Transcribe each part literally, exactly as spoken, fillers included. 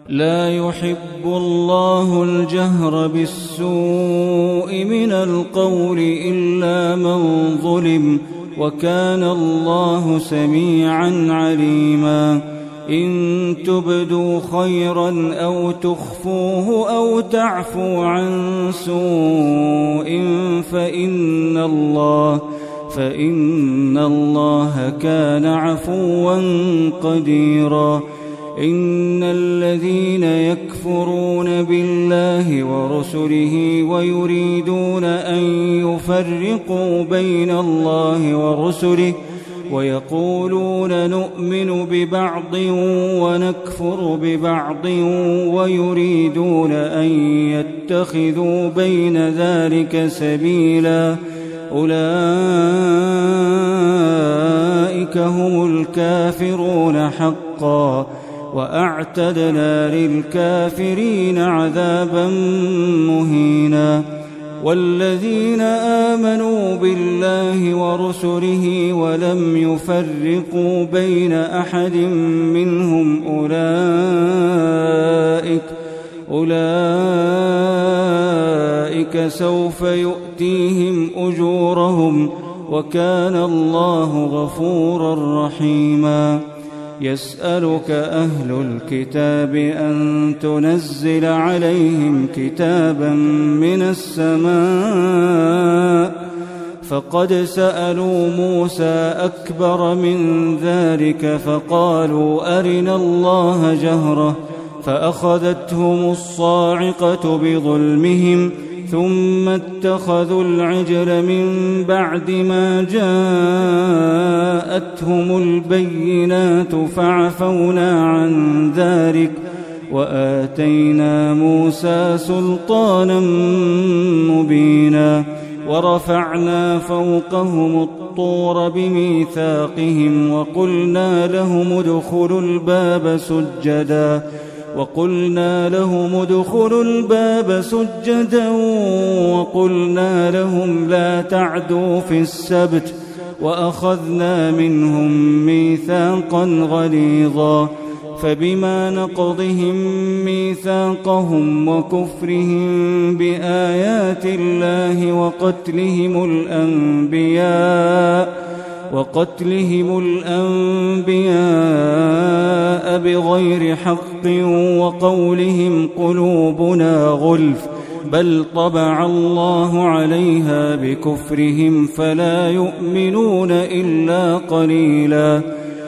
لا يحب الله الجهر بالسوء من القول إلا من ظلم، وكان الله سميعا عليما. إن تبدوا خيرا أو تخفوه أو تعفو عن سوء فإن الله فإن الله كان عفوا قديرا. إن الذين يكفرون بالله ورسله ويريدون أن يفرقوا بين الله ورسله ويقولون نؤمن ببعض ونكفر ببعض ويريدون أن يتخذوا بين ذلك سبيلا، أولئك هم الكافرون حقا، وأعتدنا للكافرين عذابا مهينا. والذين آمنوا بالله ورسله ولم يفرقوا بين أحد منهم أولئك أولئك سوف يؤتيهم أجورهم، وكان الله غفورا رحيما. يسألك أهل الكتاب أن تنزل عليهم كتابا من السماء، فقد سألوا موسى أكبر من ذلك فقالوا أرنا الله جهرة، فأخذتهم الصاعقة بظلمهم ثم اتخذوا العجل من بعد ما جاءتهم البينات فعفونا عن ذلك وآتينا موسى سلطانا مبينا. ورفعنا فوقهم الطور بميثاقهم وقلنا لهم ادخلوا الباب سجدا وقلنا لهم ادخلوا الباب سجدا وقلنا لهم لا تعدوا في السبت، وأخذنا منهم ميثاقا غليظا. فبما نقضهم ميثاقهم وكفرهم بآيات الله وقتلهم الأنبياء وقتلهم الأنبياء بغير حق وقولهم قلوبنا غلف، بل طبع الله عليها بكفرهم فلا يؤمنون إلا قليلا.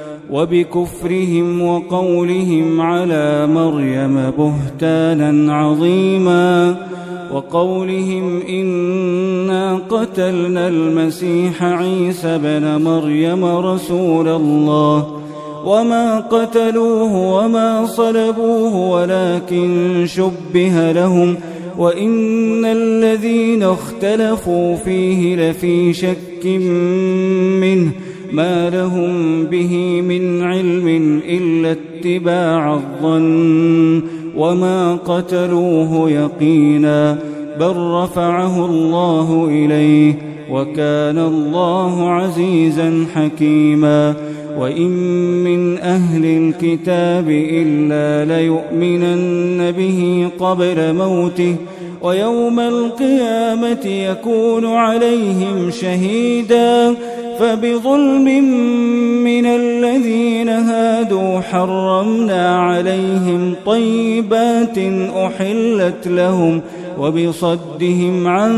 وبكفرهم وقولهم على مريم بهتانا عظيما، وقولهم إنا قتلنا المسيح عيسى بن مريم رسول الله وما قتلوه وما صلبوه ولكن شبه لهم، وإن الذين اختلفوا فيه لفي شك منه ما لهم به من علم إلا اتباع الظن وما قتلوه يقينا، بل رفعه الله إليه وكان الله عزيزا حكيما. وإن من أهل الكتاب إلا ليؤمنن به قبل موته ويوم القيامة يكون عليهم شهيدا. فبظلم من الذين هادوا حرمنا عليهم طيبات أحلت لهم وبصدهم عن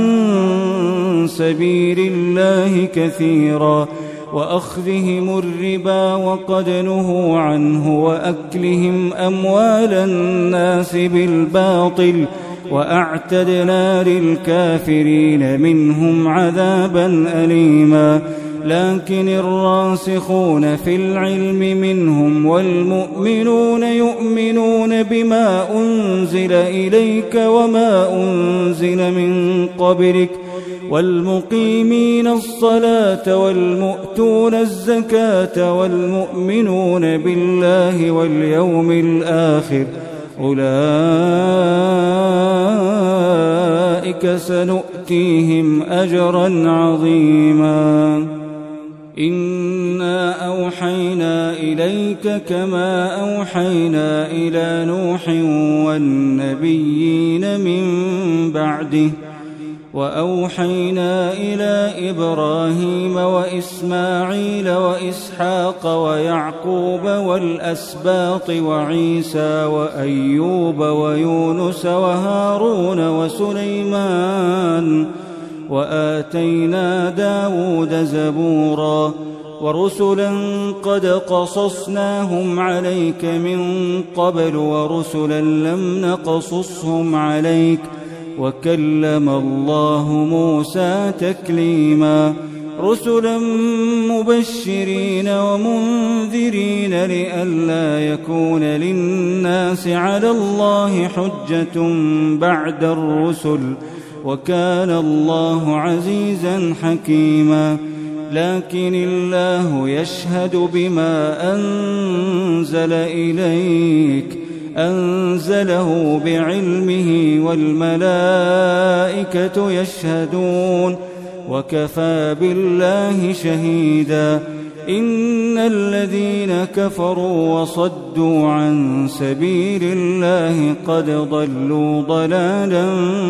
سبيل الله كثيرا، وأخذهم الربا وقد نهوا عنه وأكلهم أموال الناس بالباطل، وأعتدنا للكافرين منهم عذابا أليما. لكن الراسخون في العلم منهم والمؤمنون يؤمنون بما أنزل إليك وما أنزل من قبلك والمقيمين الصلاة والمؤتون الزكاة والمؤمنون بالله واليوم الآخر أولئك سنؤتيهم أجرا عظيما. إنا أوحينا إليك كما أوحينا إلى نوح والنبيين من بعده وأوحينا إلى إبراهيم وإسماعيل وإسحاق ويعقوب والأسباط وعيسى وأيوب ويونس وهارون وسليمان وآتينا داود زبورا ورسلا قد قصصناهم عليك من قبل ورسلا لم نقصصهم عليك وكلم الله موسى تكليما رسلا مبشرين ومنذرين لئلا يكون للناس على الله حجة بعد الرسل وكان الله عزيزا حكيما لكن الله يشهد بما أنزل إليك أنزله بعلمه والملائكة يشهدون وكفى بالله شهيدا إن الذين كفروا وصدوا عن سبيل الله قد ضلوا ضلالا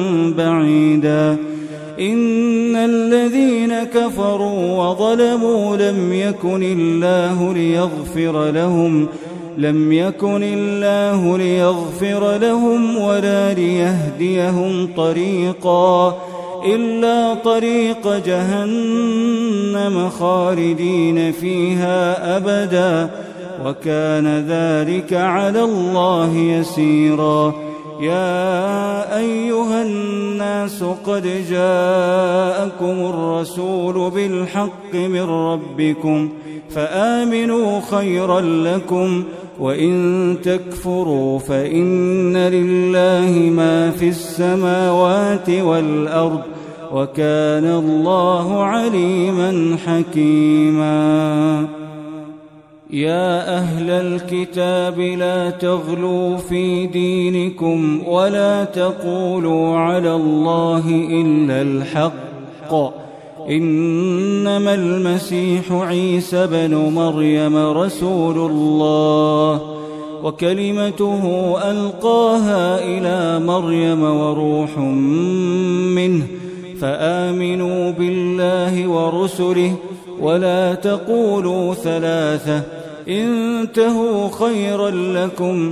بعيدا إن الذين كفروا وظلموا لم يكن الله ليغفر لهم لم يكن الله ليغفر لهم ولا ليهديهم طريقا إلا طريق جهنم خالدين فيها أبدا وكان ذلك على الله يسيرا يا أيها الناس قد جاءكم الرسول بالحق من ربكم فآمنوا خيرا لكم وإن تكفروا فإن لله ما في السماوات والأرض وكان الله عليما حكيما يا أهل الكتاب لا تغلوا في دينكم ولا تقولوا على الله إلا الحق إنما المسيح عيسى بن مريم رسول الله وكلمته ألقاها إلى مريم وروح منه فآمنوا بالله ورسله ولا تقولوا ثلاثة انتهوا خيرا لكم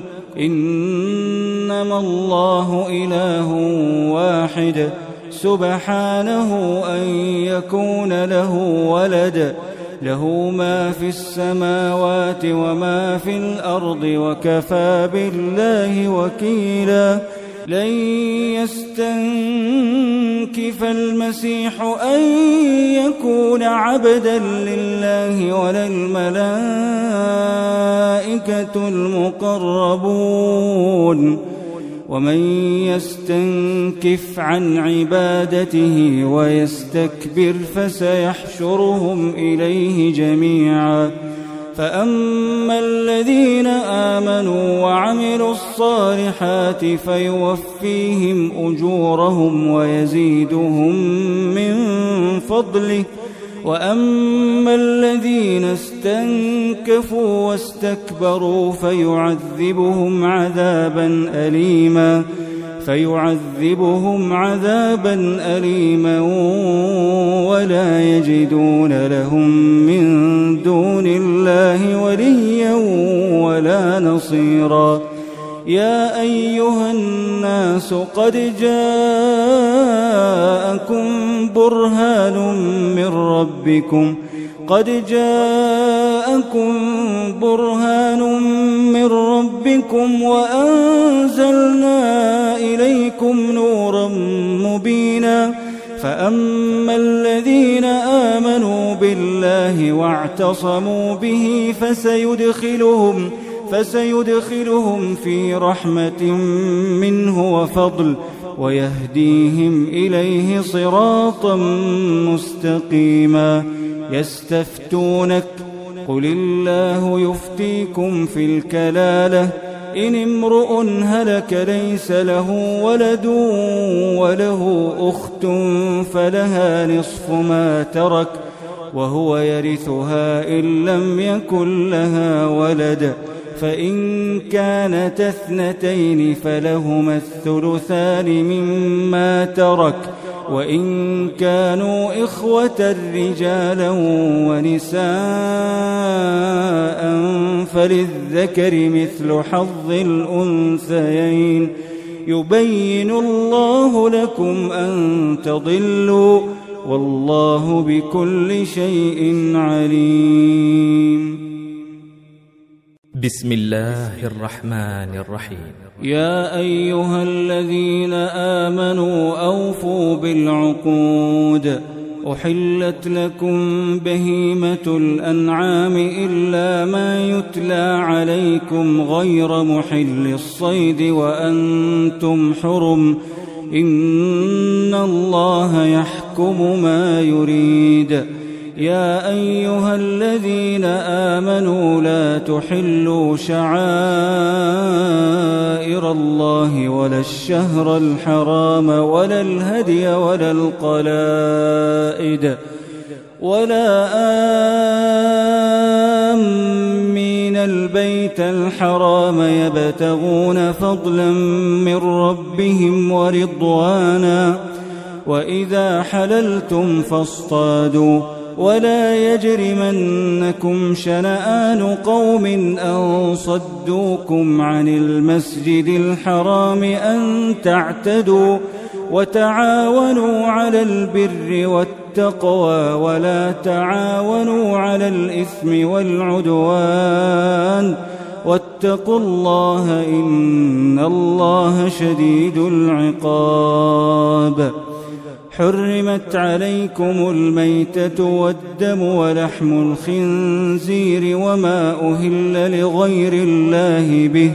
إنما الله إله واحد سبحانه أن يكون له ولد له ما في السماوات وما في الأرض وكفى بالله وكيلا لن يستنكف المسيح أن يكون عبدا لله ولا الملائكة المقربون ومن يستنكف عن عبادته ويستكبر فسيحشرهم إليه جميعا فأما الذين آمنوا وعملوا الصالحات فيوفيهم أجورهم ويزيدهم من فضله وأما الذين استنكفوا واستكبروا فيعذبهم عذابا أليما فيعذبهم عذابا أليما ولا يجدون لهم من دون الله وليا ولا نصيرا يا أيها الناس قد جاءكم برهان من ربكم قد جاءكم برهان من ربكم وأنزلنا إليكم نورا مبينا فأما الذين آمنوا بالله واعتصموا به فسيدخلهم فسيدخلهم في رحمة منه وفضل ويهديهم إليه صراطا مستقيما يستفتونك قل الله يفتيكم في الكلالة إن امرؤ هلك ليس له ولد وله أخت فلها نصف ما ترك وهو يرثها إن لم يكن لها ولد، فإن كانت اثنتين فلهما الثلثان مما ترك، وإن كانوا إخوة رجالا ونساء فللذكر مثل حظ الأنثيين، يبين الله لكم أن تضلوا، والله بكل شيء عليم. بسم الله الرحمن الرحيم. يا أيها الذين آمنوا أوفوا بالعقود، أحلت لكم بهيمة الأنعام إلا ما يتلى عليكم غير محل الصيد وأنتم حرم، إن الله يحكم ما يريد. يا أيها الذين آمنوا لا تحلوا شعائر الله ولا الشهر الحرام ولا الهدي ولا القلائد ولا آمين البيت الحرام يبتغون فضلا من ربهم ورضوانا، وإذا حللتم فاصطادوا، ولا يجرمنكم شنآن قوم أن صدوكم عن المسجد الحرام أن تعتدوا، وتعاونوا على البر والتقوى ولا تعاونوا على الإثم والعدوان، واتقوا الله إن الله شديد العقاب. حرمت عليكم الميتة والدم ولحم الخنزير وما أهل لغير الله به،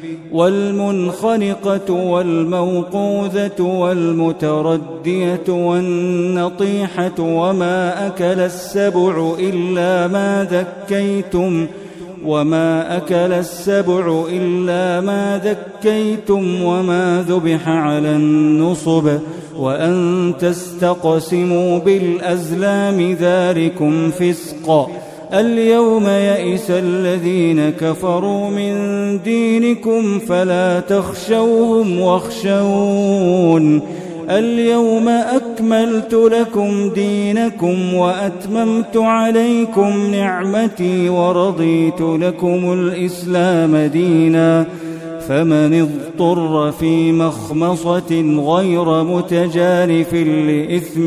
والمنخنقة والموقوذة والمتردية والنطيحة وما أكل السبع إلا ما ذكيتم وما أكل السبع إلا ما ذكيتم وما ذبح على النصب، وأن تستقسموا بالأزلام ذلكم فسق. اليوم يئس الذين كفروا من دينكم فلا تخشوهم واخشون، اليوم أكملت لكم دينكم وأتممت عليكم نعمتي ورضيت لكم الإسلام دينا، فمن اضطر في مخمصة غير متجانف لإثم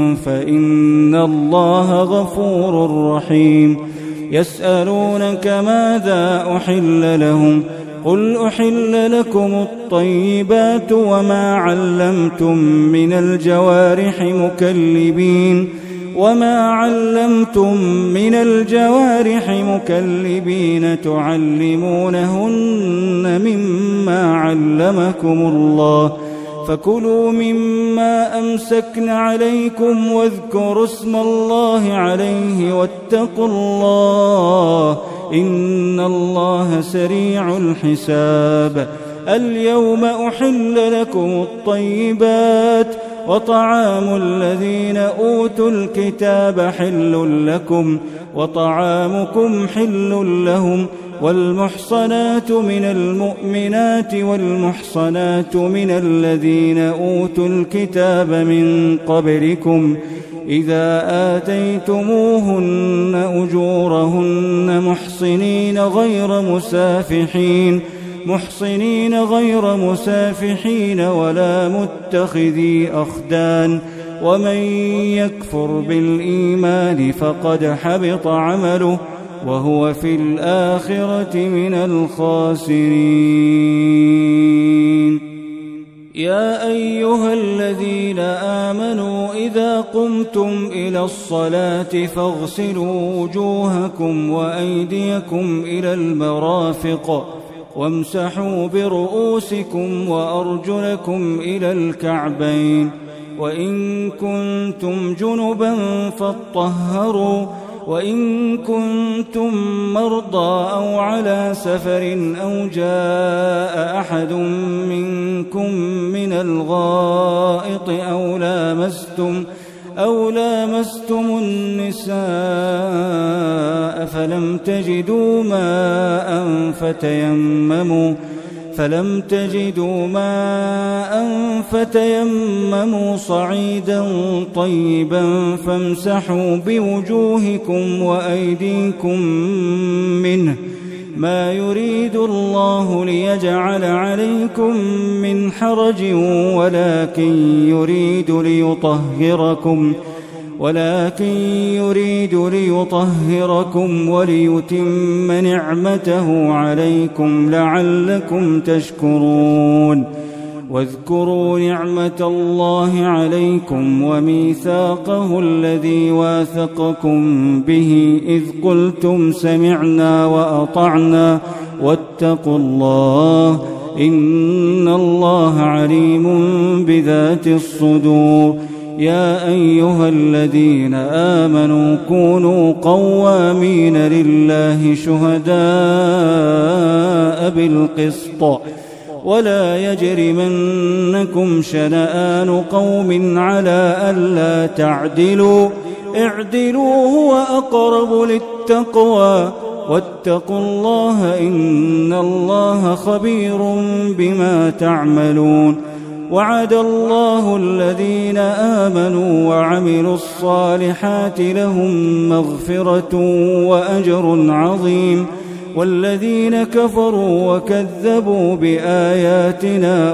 فإن الله غفور رحيم. يسألونك ماذا أحل لهم، قل أحل لكم الطيبات وما علمتم من الجوارح مكلبين وما علمتم من الجوارح مكلبين تعلمونهن مما علمكم الله، فكلوا مما أمسكن عليكم واذكروا اسم الله عليه واتقوا الله إن الله سريع الحساب. اليوم أحل لكم الطيبات وطعام الذين أوتوا الكتاب حل لكم وطعامكم حل لهم، والمحصنات من المؤمنات والمحصنات من الذين أوتوا الكتاب من قبلكم إذا آتيتموهن أجورهن محصنين غير مسافحين محصنين غير مسافحين ولا متخذي أخدان، ومن يكفر بالإيمان فقد حبط عمله وهو في الآخرة من الخاسرين. يا أيها الذين آمنوا إذا قمتم إلى الصلاة فاغسلوا وجوهكم وأيديكم إلى المرافق وامسحوا برؤوسكم وأرجلكم إلى الكعبين، وإن كنتم جنبا فاطهروا، وإن كنتم مرضى أو على سفر أو جاء أحد منكم من الغائط أو لامستم أو لامستم النساء فلم تجدوا ماء فتيمموا فلم تجدوا ماء فتيمموا صعيدا طيبا فامسحوا بوجوهكم وأيديكم منه ما يريد الله ليجعل عليكم من حرج ولكن يريد ليطهركم ولكن يريد ليطهركم وليتم نعمته عليكم لعلكم تشكرون واذكروا نعمة الله عليكم وميثاقه الذي واثقكم به إذ قلتم سمعنا وأطعنا واتقوا الله إن الله عليم بذات الصدور يا أيها الذين آمنوا كونوا قوامين لله شهداء بالقسط ولا يجرمنكم شنآن قوم على ألا تعدلوا اعدلوا هو أقرب للتقوى واتقوا الله إن الله خبير بما تعملون وعد الله الذين آمنوا وعملوا الصالحات لهم مغفرة وأجر عظيم والذين كفروا وكذبوا بآياتنا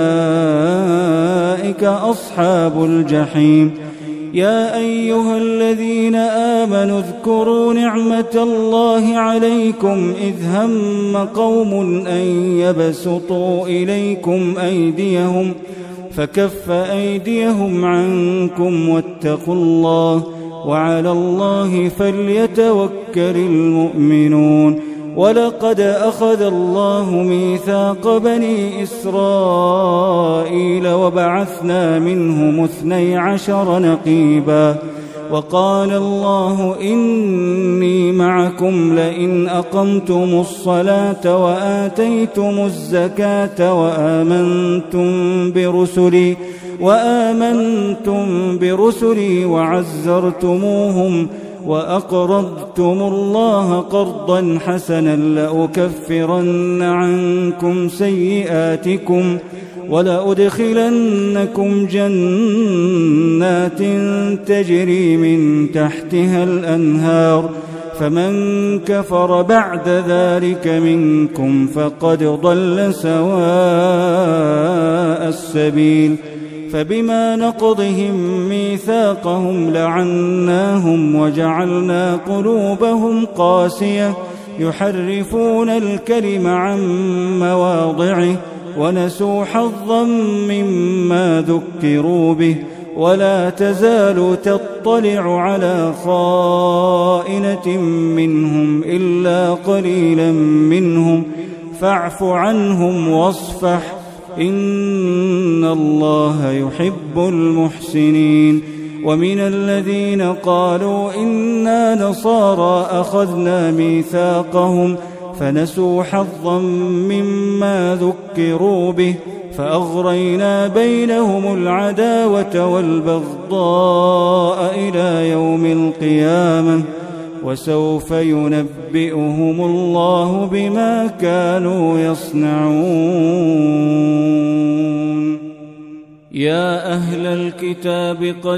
أولئك أصحاب الجحيم يا أيها الذين آمنوا اذكروا نعمة الله عليكم إذ هم قوم أن يبسطوا إليكم أيديهم فكف أيديهم عنكم واتقوا الله وعلى الله فليتوكل المؤمنون ولقد أخذ الله ميثاق بني إسرائيل وبعثنا منهم اثني عشر نقيبا وقال الله إني معكم لئن أقمتم الصلاة وآتيتم الزكاة وآمنتم برسلي وآمنتم برسلي وعزرتموهم وأقرضتم الله قرضا حسنا لأكفرن عنكم سيئاتكم ولأدخلنكم جنات تجري من تحتها الأنهار فمن كفر بعد ذلك منكم فقد ضل سواء السبيل فبما نقضهم ميثاقهم لعناهم وجعلنا قلوبهم قاسية يحرفون الكلم عن مواضعه ونسوا حظا مما ذكروا به ولا تزال تطلع على خائنة منهم إلا قليلا منهم فاعف عنهم واصفح إن الله يحب المحسنين ومن الذين قالوا إنا نصارى أخذنا ميثاقهم فنسوا حظا مما ذكروا به فأغرينا بينهم العداوة والبغضاء إلى يوم القيامة وسوف ينبئهم الله بما كانوا يصنعون يا أهل الكتاب قد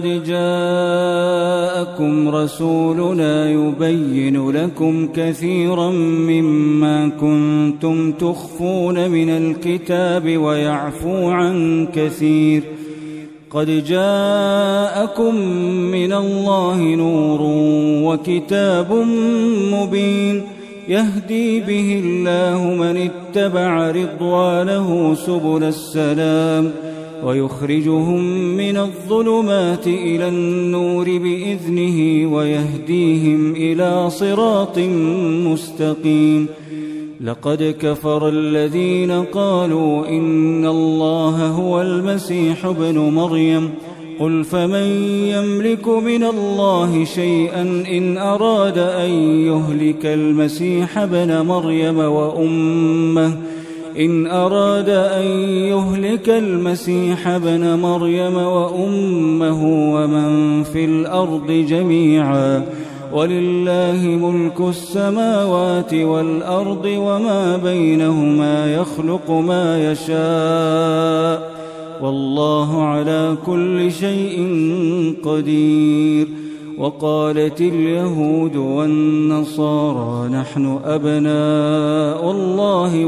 جاءكم رسولنا يبين لكم كثيرا مما كنتم تخفون من الكتاب ويعفو عن كثير قد جاءكم من الله نور وكتاب مبين يهدي به الله من اتبع رضوانه سبل السلام ويخرجهم من الظلمات إلى النور بإذنه ويهديهم إلى صراط مستقيم لقد كفر الذين قالوا إن الله هو المسيح ابن مريم قل فمن يملك من الله شيئا إن أراد أن يهلك المسيح ابن مريم وأمه إن أراد أن يهلك المسيح ابن مريم وأمه ومن في الأرض جميعا ولله ملك السماوات والأرض وما بينهما يخلق ما يشاء والله على كل شيء قدير. وقالت اليهود والنصارى نحن أبناء الله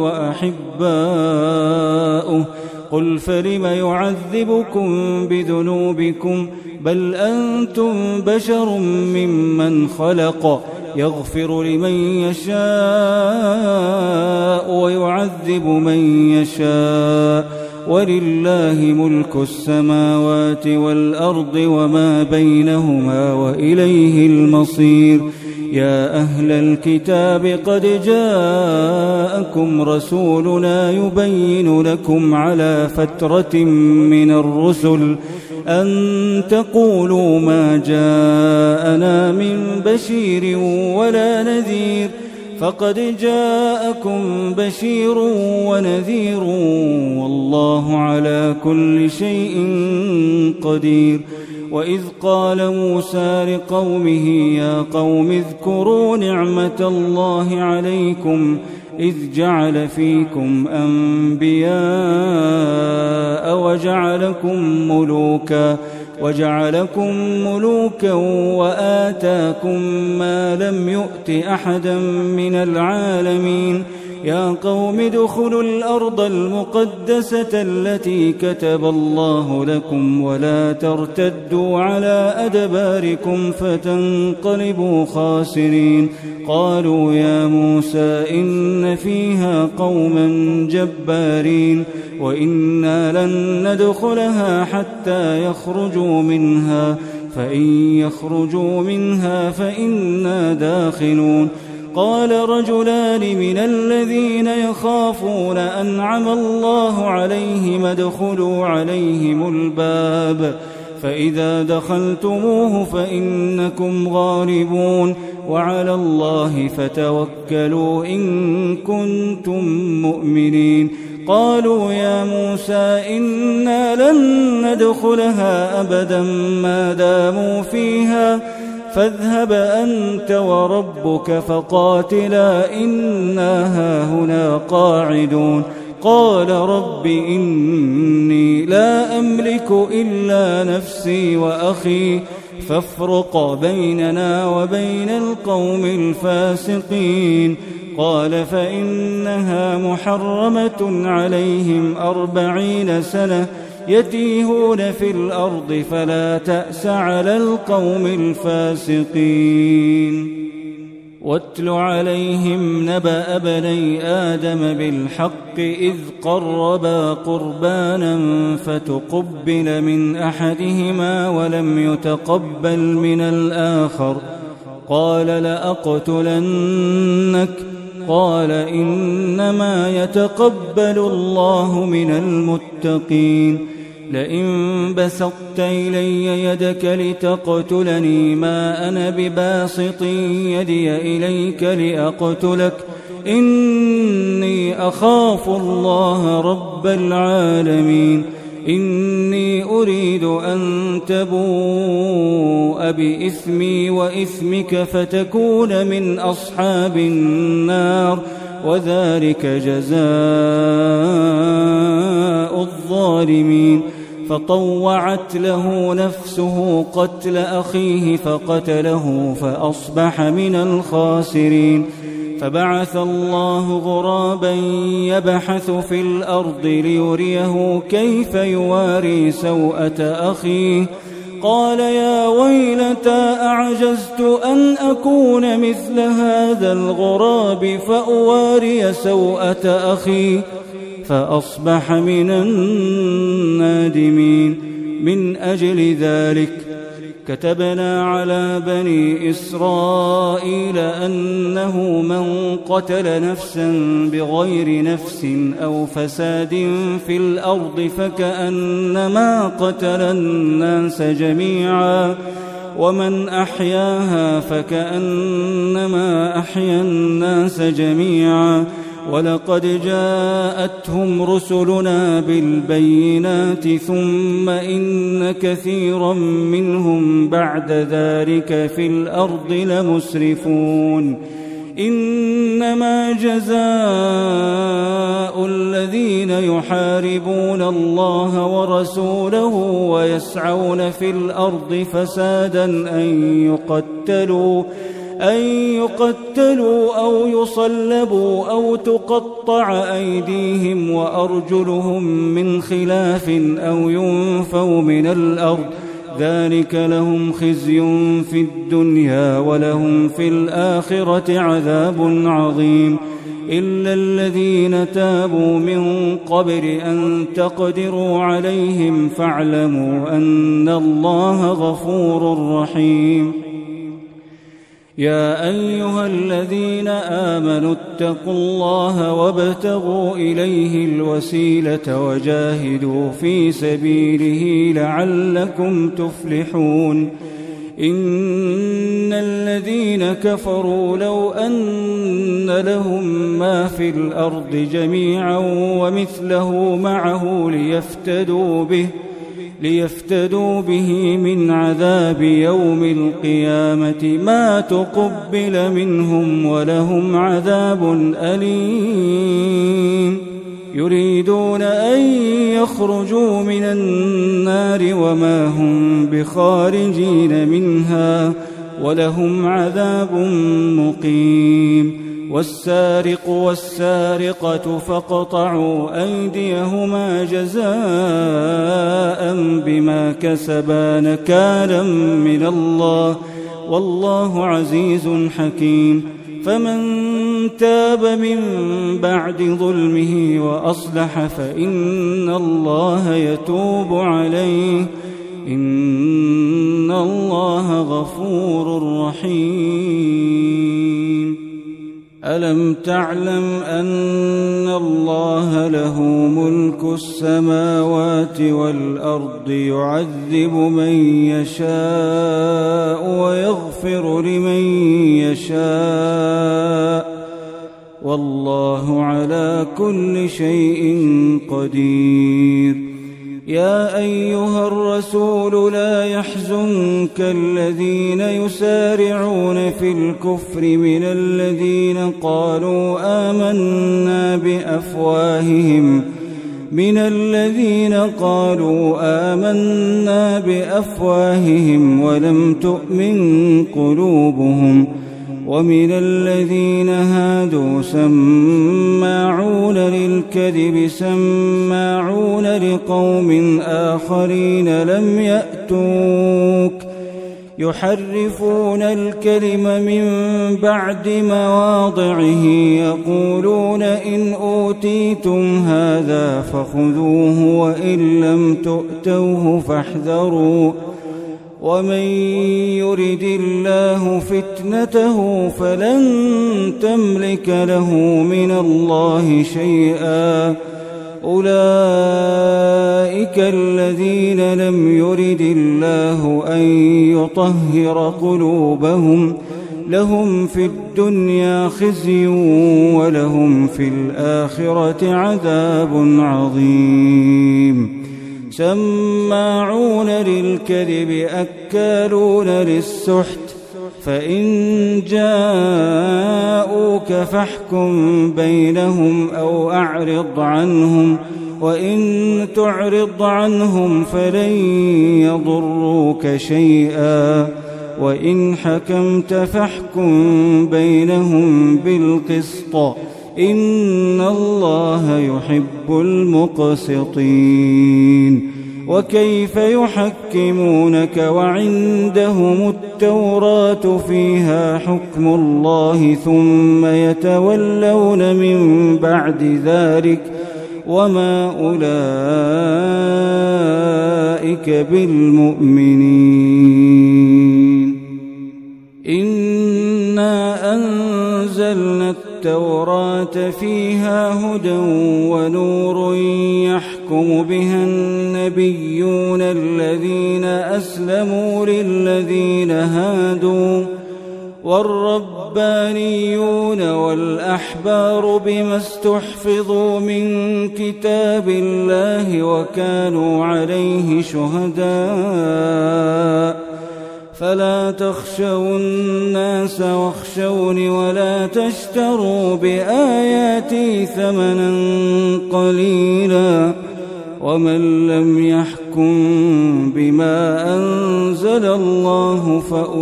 وأحباؤه قل فلم يعذبكم بذنوبكم بل أنتم بشر ممن خلق يغفر لمن يشاء ويعذب من يشاء ولله ملك السماوات والأرض وما بينهما وإليه المصير. يا أهل الكتاب قد جاءكم رسولنا يبين لكم على فترة من الرسل أن تقولوا ما جاءنا من بشير ولا نذير فقد جاءكم بشير ونذير والله على كل شيء قدير. وإذ قال موسى لقومه يا قوم اذكروا نعمة الله عليكم إذ جعل فيكم أنبياء وجعلكم ملوكا وجعلكم ملوكا وآتاكم ما لم يؤت أحدا من العالمين. يا قوم ادخلوا الأرض المقدسة التي كتب الله لكم ولا ترتدوا على أدباركم فتنقلبوا خاسرين. قالوا يا موسى إن فيها قوما جبارين وإنا لن ندخلها حتى يخرجوا منها فإن يخرجوا منها فإنا داخلون. قال رجلان من الذين يخافون أنعم الله عليهم ادخلوا عليهم الباب فإذا دخلتموه فإنكم غالبون وعلى الله فتوكلوا إن كنتم مؤمنين. قالوا يا موسى إنا لن ندخلها أبدا ما داموا فيها فاذهب أنت وربك فقاتلا إنا هاهنا قاعدون. قال رب إني لا أملك إلا نفسي وأخي فافرق بيننا وبين القوم الفاسقين. قال فإنها محرمة عليهم أربعين سنة يتيهون في الأرض فلا تأس على القوم الفاسقين. واتل عليهم نبأ بني آدم بالحق إذ قربا قربانا فتقبل من أحدهما ولم يتقبل من الآخر قال لأقتلنك قال إنما يتقبل الله من المتقين. لئن بسطت إلي يدك لتقتلني ما أنا بباسط يدي إليك لأقتلك إني أخاف الله رب العالمين. إني أريد أن تبوء بإثمي وإثمك فتكون من أصحاب النار وذلك جزاء الظالمين. فطوعت له نفسه قتل أخيه فقتله فأصبح من الخاسرين. فبعث الله غرابا يبحث في الأرض ليريه كيف يواري سوءة أخيه قال يا ويلتى أعجزت أن أكون مثل هذا الغراب فأواري سوءة أخي فأصبح من النادمين. من أجل ذلك كتبنا على بني إسرائيل أنه من قتل نفسا بغير نفس أو فساد في الأرض فكأنما قتل الناس جميعا ومن أحياها فكأنما أحيا الناس جميعا ولقد جاءتهم رسلنا بالبينات ثم إن كثيرا منهم بعد ذلك في الأرض لمسرفون إنما جزاء الذين يحاربون الله ورسوله ويسعون في الأرض فسادا أن يقتلوا أن يقتلوا أو يصلبوا أو تقطع أيديهم وأرجلهم من خلاف أو ينفوا من الأرض ذلك لهم خزي في الدنيا ولهم في الآخرة عذاب عظيم إلا الذين تابوا من قبل أن تقدروا عليهم فاعلموا أن الله غفور رحيم يا أيها الذين آمنوا اتقوا الله وابتغوا إليه الوسيلة وجاهدوا في سبيله لعلكم تفلحون إن الذين كفروا لو أن لهم ما في الأرض جميعا ومثله معه ليفتدوا به ليفتدوا به من عذاب يوم القيامة ما تقبل منهم ولهم عذاب أليم يريدون أن يخرجوا من النار وما هم بخارجين منها ولهم عذاب مقيم والسارق والسارقة فاقطعوا أيديهما جزاء بما كسبا نكالا من الله والله عزيز حكيم فمن تاب من بعد ظلمه وأصلح فإن الله يتوب عليه إن الله غفور رحيم ألم تعلم أن الله له ملك السماوات والأرض يعذب من يشاء ويغفر لمن يشاء والله على كل شيء قدير يا أيها الرسول لا يحزنك الذين يسارعون في الكفر من الذين قالوا آمنا بأفواههم من الذين قالوا آمنا بأفواههم ولم تؤمن قلوبهم ومن الذين هادوا سماعون للكذب سماعون لقوم آخرين لم يأتوك يحرفون الكلم من بعد مواضعه يقولون إن أوتيتم هذا فخذوه وإن لم تؤتوه فاحذروا ومن يرد الله فتنته فلن تملك له من الله شيئا أولئك الذين لم يرد الله أن يطهر قلوبهم لهم في الدنيا خزي ولهم في الآخرة عذاب عظيم سماعون للكذب أكالون للسحت فإن جاءوك فاحكم بينهم أو أعرض عنهم وإن تعرض عنهم فلن يضروك شيئا وإن حكمت فاحكم بينهم بالقسط إن الله يحب المقسطين وكيف يحكمونك وعندهم التوراة فيها حكم الله ثم يتولون من بعد ذلك وما أولئك بالمؤمنين إنا أنزلنا التوراة فيها هدى ونور يحكم بها النبيون الذين أسلموا للذين هادوا والربانيون والأحبار بما استحفظوا من كتاب الله وكانوا عليه شهداء فلا تخشوا الناس واخشوني ولا تشتروا بآياتي ثمنا قليلا ومن لم يحكم بما أنزل الله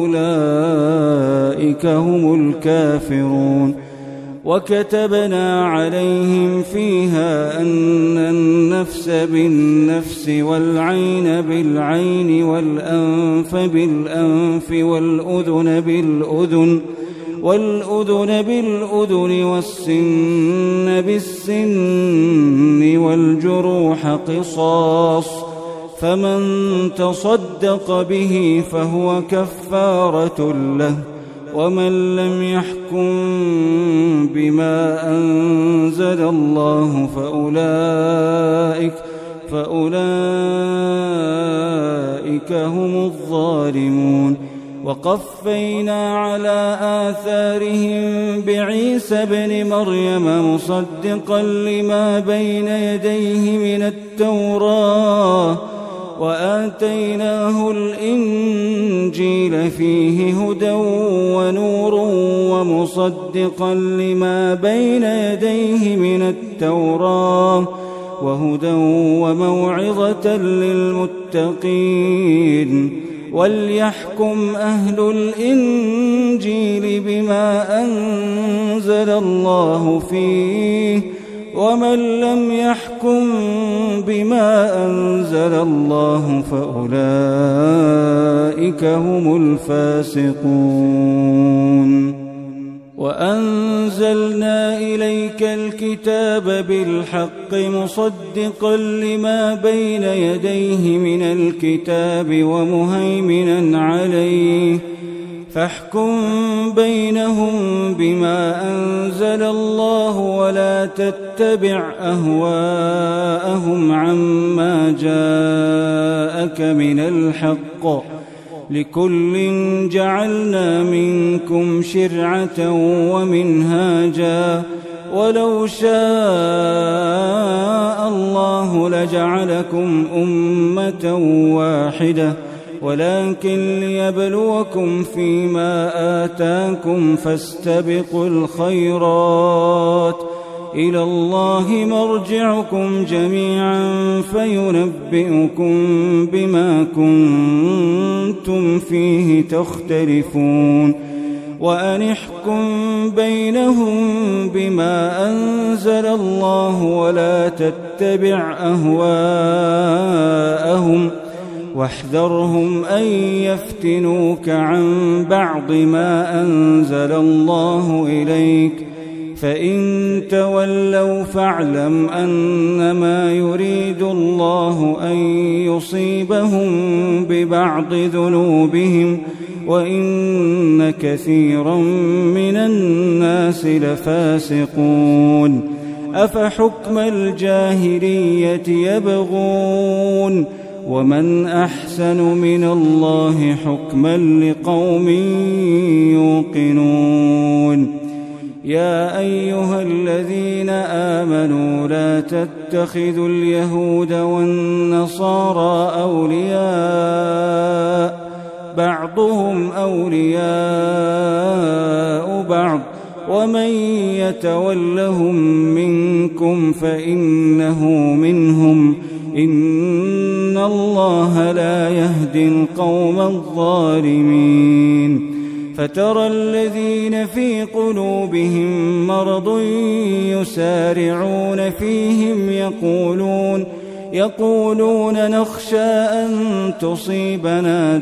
فأولئك هم الكافرون. وكتبنا عليهم فيها أن النفس بالنفس والعين بالعين والأنف بالأنف والأذن بالأذن والأذن بالأذن والسن بالسن والجروح قصاص فمن تصدق به فهو كفارة له ومن لم يحكم بما أنزل الله فأولئك فأولئك هم الظالمون. وقفينا على آثارهم بعيسى ابن مريم مصدقا لما بين يديه من التوراة وآتيناه الإنجيل فيه هدى ونور ومصدقا لما بين يديه من التوراة وهدى وموعظة للمتقين. وليحكم أهل الإنجيل بما أنزل الله فيه ومن لم يحكم بما أنزل الله فأولئك هم الفاسقون. وأنزلنا إليك الكتاب بالحق مصدقا لما بين يديه من الكتاب ومهيمنا عليه فاحكم بينهم بما أنزل الله ولا تتبع أهواءهم عما جاءك من الحق لكل جعلنا منكم شرعة ومنهاجا ولو شاء الله لجعلكم أمة واحدة ولكن ليبلوكم فيما آتاكم فاستبقوا الخيرات إلى الله مرجعكم جميعا فينبئكم بما كنتم فيه تختلفون. وأن احكم بينهم بما أنزل الله ولا تتبع أهواءهم واحذرهم أن يفتنوك عن بعض ما أنزل الله إليك فإن تولوا فاعلم أنما يريد الله أن يصيبهم ببعض ذنوبهم وإن كثيرا من الناس لفاسقون. أفحكم الجاهلية يبغون ومن أحسن من الله حكما لقوم يوقنون. يا أيها الذين آمنوا لا تتخذوا اليهود والنصارى أولياء بعضهم أولياء بعض ومن يتولهم منكم فإنه منهم إن الله لا يهدي القوم الظالمين. فترى الذين في قلوبهم مرض يسارعون فيهم يقولون يقولون نخشى أن تصيبنا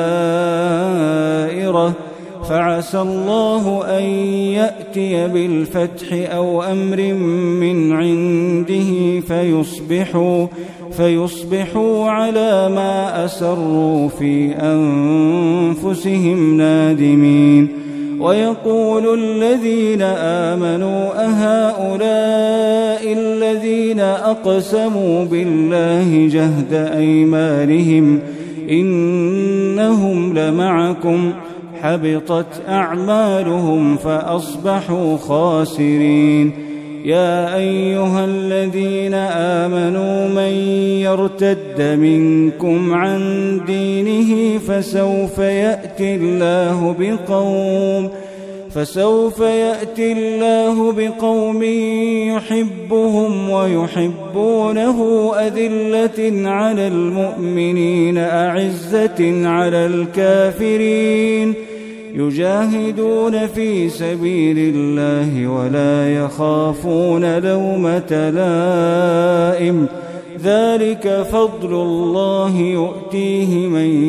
دائرة فعسى الله أن يأتي بالفتح أو أمر من عنده فيصبحوا فيصبحوا على ما أسروا في أنفسهم نادمين. ويقول الذين آمنوا أهؤلاء الذين أقسموا بالله جهد أيمانهم إنهم لمعكم حبطت أعمالهم فأصبحوا خاسرين. يا أيها الذين آمنوا من يرتد منكم عن دينه فسوف يأتي الله بقوم فسوف يأتي الله بقوم يحبهم ويحبونه أذلة على المؤمنين أعزة على الكافرين يجاهدون في سبيل الله ولا يخافون لومة لائم ذلك فضل الله يؤتيه من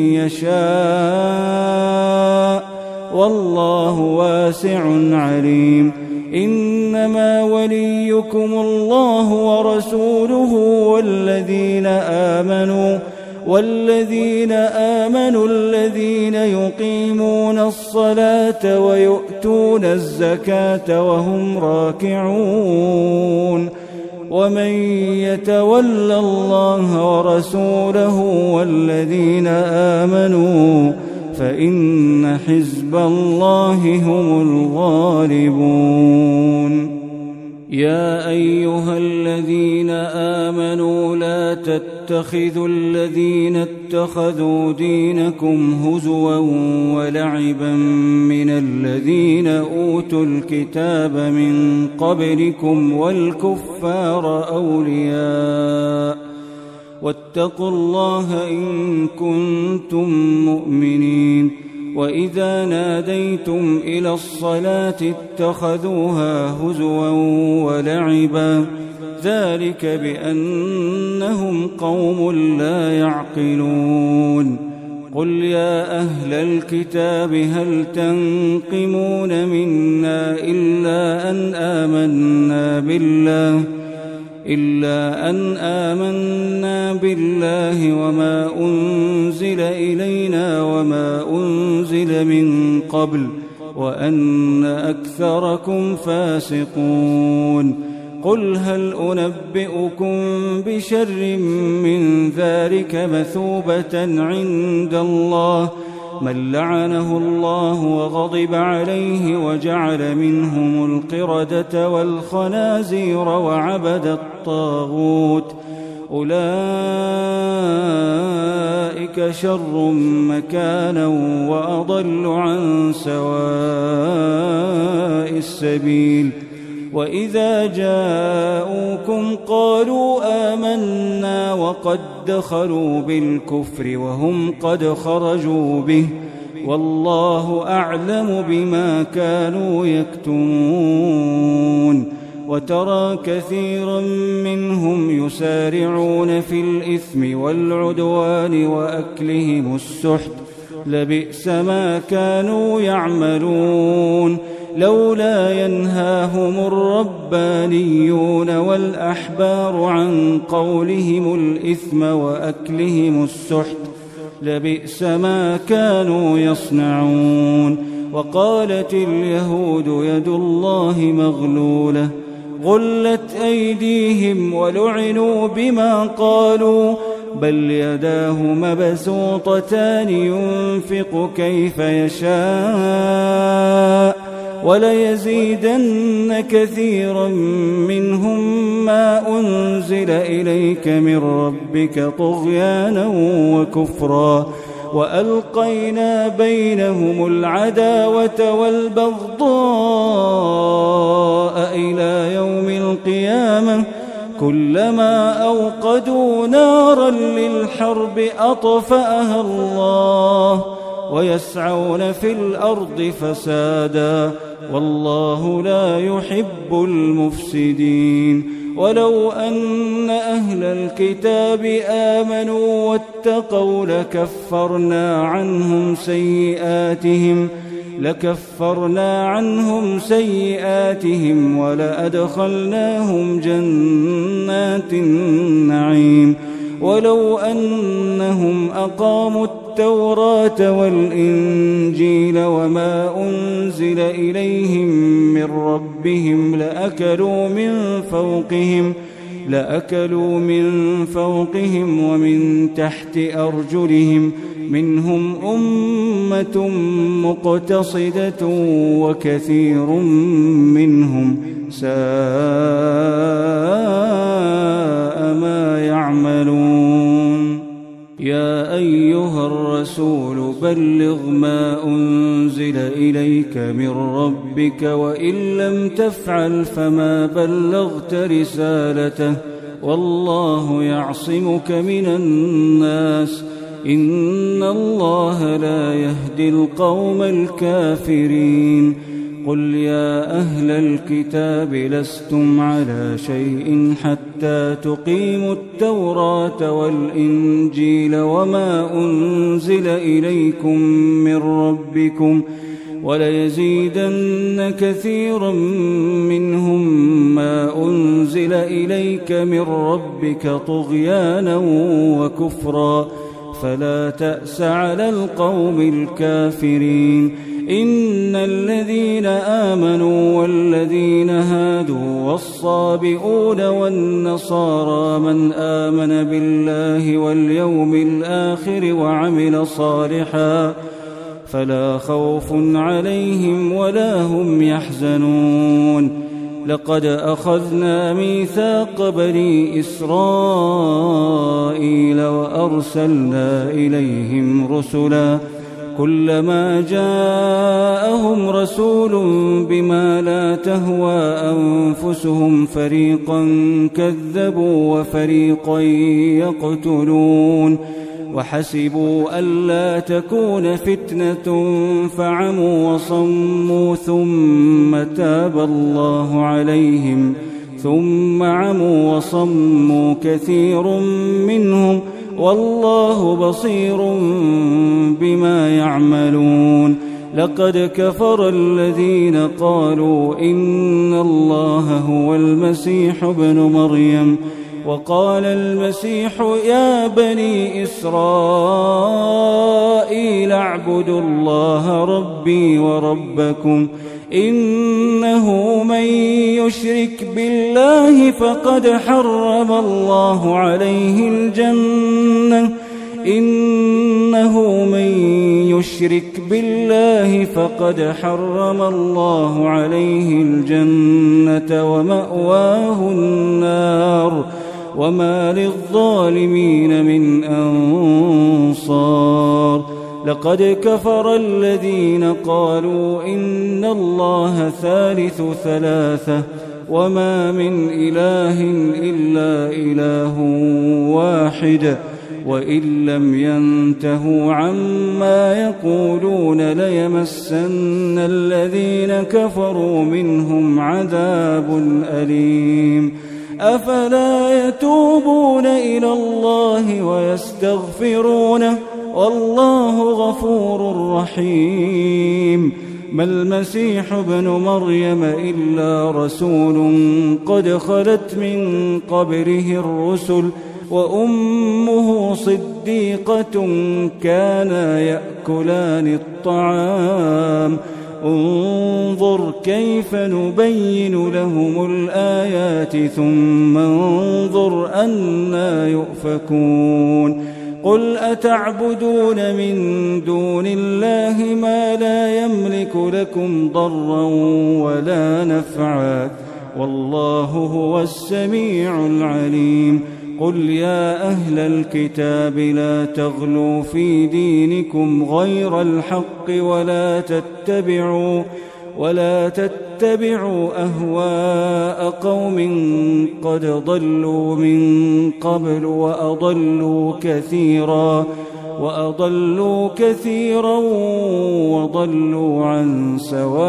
يشاء والله واسع عليم. إنما وليكم الله ورسوله والذين آمنوا والذين آمنوا الذين يقيمون الصلاة ويؤتون الزكاة وهم راكعون. ومن يتول الله ورسوله والذين آمنوا فإن حزب الله هم الغالبون. يا أيها الذين آمنوا لا تتخذوا الذين اتخذوا دينكم هزوا ولعبا من الذين أوتوا الكتاب من قبلكم والكفار أولياء واتقوا الله إن كنتم مؤمنين. وإذا ناديتم إلى الصلاة اتخذوها هزوا ولعبا ذلك بأنهم قوم لا يعقلون. قل يا أهل الكتاب هل تنقمون منا إلا أن آمنا بالله إلا أن آمنا بالله وما أنزل إلينا وما أنزل من قبل وأن أكثركم فاسقون. قل هل أنبئكم بشر من ذلك مثوبة عند الله من لعنه الله وغضب عليه وجعل منهم القردة والخنازير وعبد الطاغوت أولئك شر مكانا وأضل عن سواء السبيل. وإذا جاءوكم قالوا آمنا وقد دخلوا بالكفر وهم قد خرجوا به والله أعلم بما كانوا يكتمون. وترى كثيرا منهم يسارعون في الإثم والعدوان وأكلهم السحت لبئس ما كانوا يعملون. لولا ينهاهم الربانيون والأحبار عن قولهم الإثم وأكلهم السحت لبئس ما كانوا يصنعون. وقالت اليهود يد الله مغلولة غلت أيديهم ولعنوا بما قالوا بل يداه مبسوطتان ينفق كيف يشاء وليزيدن كثيرا منهم ما أنزل إليك من ربك طغيانا وكفرا وألقينا بينهم العداوة والبغضاء إلى يوم القيامة كلما أوقدوا نارا للحرب أطفأها الله ويسعون في الأرض فسادا والله لا يحب المفسدين. ولو أن أهل الكتاب آمنوا واتقوا لكفرنا عنهم سيئاتهم لكفرنا عنهم سيئاتهم ولأدخلناهم جنات النعيم. ولو أنهم أقاموا التوراة والإنجيل وما أنزل إليهم من ربهم لأكلوا من فوقهم لأكلوا من فوقهم ومن تحت أرجلهم منهم أمة مقتصدة وكثير منهم ساء ما يعملون. يا أيها الرسول بلغ ما أنزل إليك من ربك وإن لم تفعل فما بلغت رسالته والله يعصمك من الناس إن الله لا يهدي القوم الكافرين. قل يا أهل الكتاب لستم على شيء حتى تقيموا التوراة والإنجيل وما أنزل إليكم من ربكم وليزيدن كثيرا منهم ما أنزل إليك من ربك طغيانا وكفرا فلا تأس على القوم الكافرين. إن الذين آمنوا والذين هادوا والصابئون والنصارى من آمن بالله واليوم الآخر وعمل صالحا فلا خوف عليهم ولا هم يحزنون. لقد أخذنا ميثاق بني إسرائيل وأرسلنا إليهم رسلا كلما جاءهم رسول بما لا تهوى أنفسهم فريقا كذبوا وفريقا يقتلون وحسبوا ألا تكون فتنة فعموا وصموا ثم تاب الله عليهم ثم عموا وصموا كثير منهم والله بصير بما يعملون. لقد كفر الذين قالوا إن الله هو المسيح ابن مريم وقال المسيح يا بني إسرائيل اعبدوا الله ربي وربكم إنه من يشرك بالله فقد حرم الله عليه الجنة إنه من يشرك بالله فقد حرم الله عليه الجنة ومأواه النار وما للظالمين من أنصار. لقد كفر الذين قالوا إن الله ثالث ثلاثة وما من إله إلا إله واحد وإن لم ينتهوا عما يقولون ليمسن الذين كفروا منهم عذاب أليم. أفلا يتوبون إلى الله ويستغفرونه والله غفور رحيم. ما المسيح ابن مريم إلا رسول قد خلت من قبله الرسل وأمه صديقة كانا يأكلان الطعام انظر كيف نبين لهم الآيات ثم انظر أنى يؤفكون. قل أتعبدون من دون الله ما لا يملك لكم ضرا ولا نفعا والله هو السميع العليم. قل يا أهل الكتاب لا تغلوا في دينكم غير الحق ولا تتبعوا ولا تتبعوا أهواء قوم قد ضلوا من قبل وأضلوا كثيرا وأضلوا كثيرا وضلوا عن سواء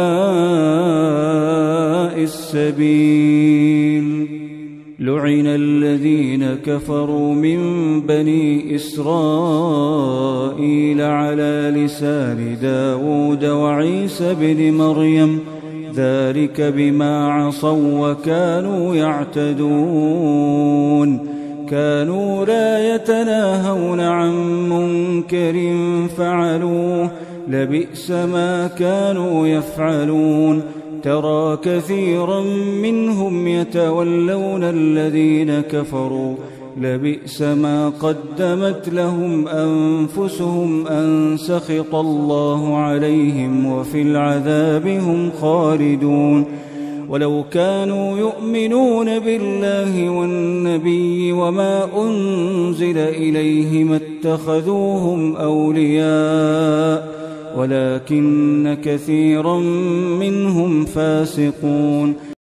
السبيل. لعن الذين كفروا من بني إسرائيل على لسان داود وعيسى بن مريم ذلك بما عصوا وكانوا يعتدون. كانوا لا يتناهون عن منكر فعلوه لبئس ما كانوا يفعلون. ترى كثيرا منهم يتولون الذين كفروا لبئس ما قدمت لهم أنفسهم أن سخط الله عليهم وفي العذاب هم خالدون ولو كانوا يؤمنون بالله والنبي وما أنزل إليه ما اتخذوهم أولياء ولكن كثيرا منهم فاسقون